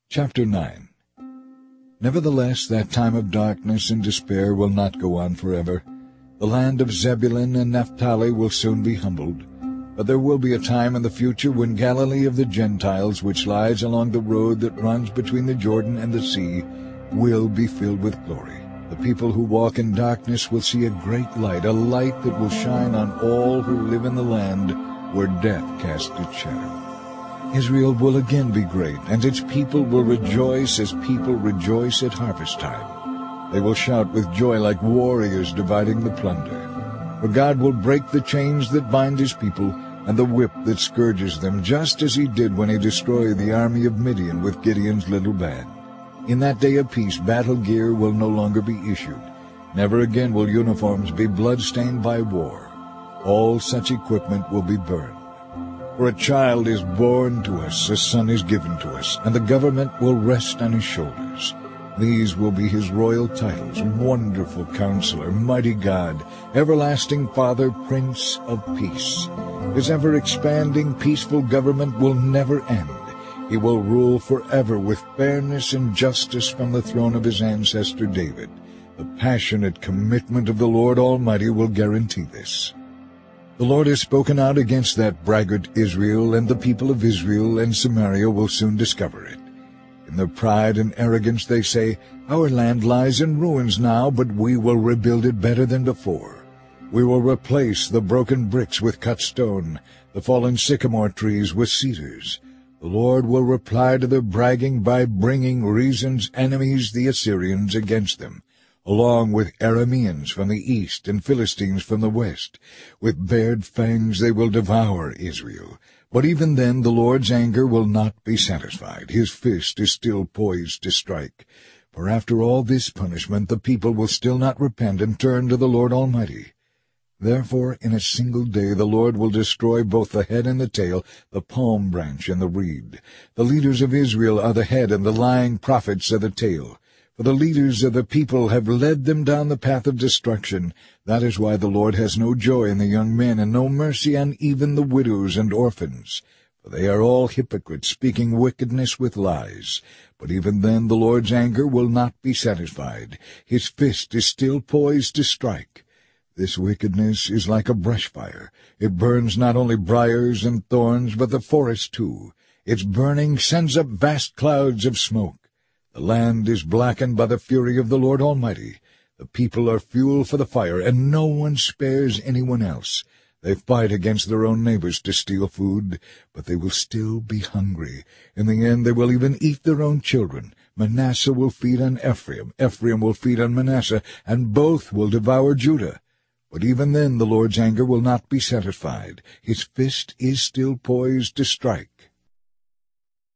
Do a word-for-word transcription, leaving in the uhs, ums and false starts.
Chapter nine. Nevertheless, that time of darkness and despair will not go on forever. The land of Zebulun and Naphtali will soon be humbled. But there will be a time in the future when Galilee of the Gentiles, which lies along the road that runs between the Jordan and the sea, will be filled with glory. The people who walk in darkness will see a great light, a light that will shine on all who live in the land where death casts its shadow. Israel will again be great, and its people will rejoice as people rejoice at harvest time. They will shout with joy like warriors dividing the plunder. For God will break the chains that bind his people, and the whip that scourges them, just as he did when he destroyed the army of Midian with Gideon's little band. In that day of peace, battle gear will no longer be issued. Never again will uniforms be blood-stained by war. All such equipment will be burned. For a child is born to us, a son is given to us, and the government will rest on his shoulders. These will be his royal titles: Wonderful Counselor, Mighty God, Everlasting Father, Prince of Peace. His ever-expanding, peaceful government will never end. He will rule forever with fairness and justice from the throne of his ancestor David. The passionate commitment of the Lord Almighty will guarantee this. The Lord has spoken out against that braggart Israel, and the people of Israel and Samaria will soon discover it. In their pride and arrogance they say, "Our land lies in ruins now, but we will rebuild it better than before. We will replace the broken bricks with cut stone, the fallen sycamore trees with cedars." The Lord will reply to their bragging by bringing Rezin's enemies, the Assyrians, against them, along with Arameans from the east and Philistines from the west. With bared fangs they will devour Israel. But even then the Lord's anger will not be satisfied. His fist is still poised to strike. For after all this punishment the people will still not repent and turn to the Lord Almighty. Therefore in a single day the Lord will destroy both the head and the tail, the palm branch and the reed. The leaders of Israel are the head, and the lying prophets are the tail. For the leaders of the people have led them down the path of destruction. That is why the Lord has no joy in the young men, and no mercy on even the widows and orphans. For they are all hypocrites, speaking wickedness with lies. But even then the Lord's anger will not be satisfied. His fist is still poised to strike. This wickedness is like a brush fire. It burns not only briars and thorns, but the forest too. Its burning sends up vast clouds of smoke. The land is blackened by the fury of the Lord Almighty. The people are fuel for the fire, and no one spares anyone else. They fight against their own neighbors to steal food, but they will still be hungry. In the end they will even eat their own children. Manasseh will feed on Ephraim, Ephraim will feed on Manasseh, and both will devour Judah. But even then the Lord's anger will not be satisfied. His fist is still poised to strike.